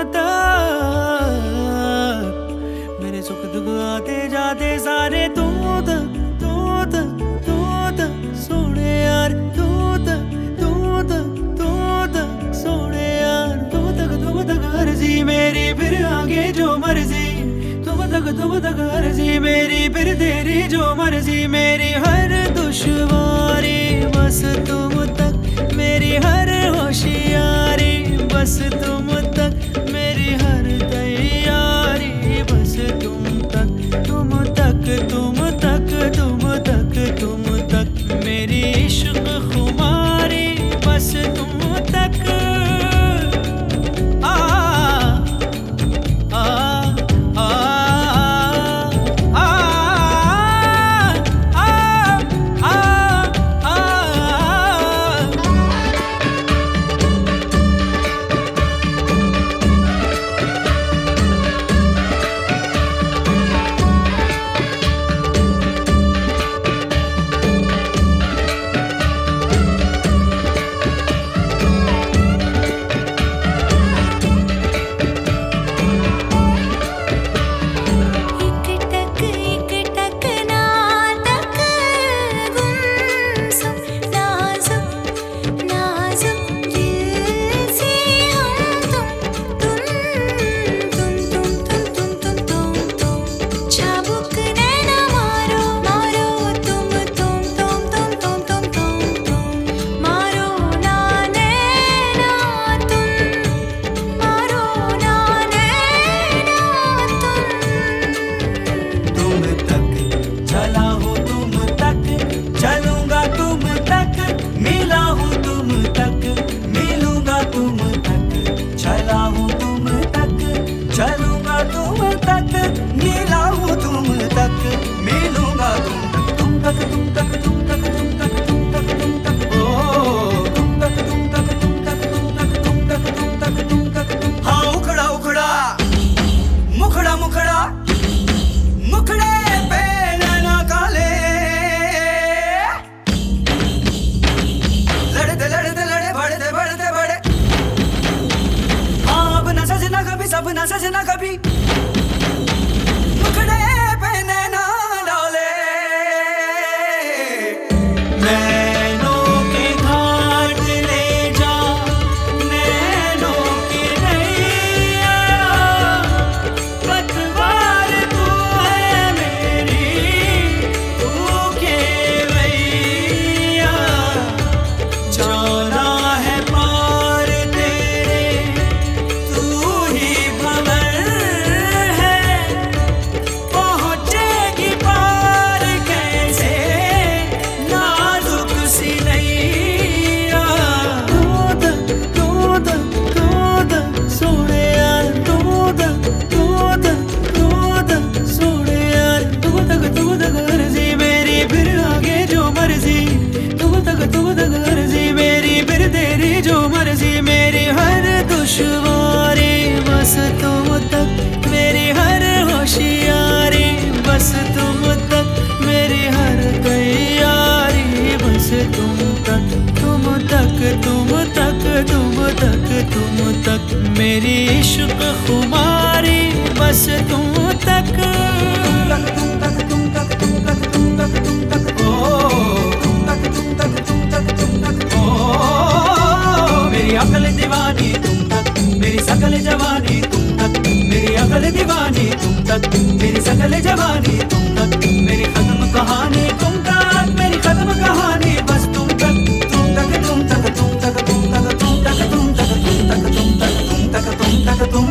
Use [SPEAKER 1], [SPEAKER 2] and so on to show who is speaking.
[SPEAKER 1] तक। मेरे सुख दुख आते जाते सारे तू तक, तू तक, तू तक सोने यार, तू तक, तू तक, तू तक सोने यार, तुम तक अर्जी मेरी, फिर आगे जो मर्जी, तुम तक अर्जी मेरी, फिर तेरी जो मर्जी, मेरी हर दुश्वारी बस तुम तक, मेरी हर होशियारी बस तुम तक, मेरी हर तैयारी बस तुम तक, तुम तक, तुम तक, तुम तक, तुम तक, मेरी इश्क खुमारी बस तुम तक। अब ना सजना कभी मुखड़े पे नैना डाले, नैनों के घाट ले जा, नैनों की नैया, पतवार तू है मेरी, तू केवैया, जाना है पार तेरे, तू ही दुश्वारी बस तुम तक, मेरी हर होशियारी बस तुम तक, मेरी हर तैयारी बस तुम तक, तुम तक, तुम तक, तुम तक, तुम तक, मेरी इश्क खुमारी बस तुम तक, तुम तक, तुम तक, तुम तक, तुम तक, तुम तक, तुम तक, ओ तुम तक, तुम तक, तुम तक, तुम तक, ओ मेरी अकल दीवानी तुम तक, मेरी सकल जवानी तुम तक, मेरी अकल दीवानी तुम तक, मेरी सकल जवानी तुम तक, मेरी खत्म कहानी तुम तक, मेरी खत्म कहानी बस तुम तक, तुम तक, तुम तक, तुम तक, तुम तक, तुम तक, तुम तक, तुम तक, तुम तक, तुम तक, तुम तक, तुम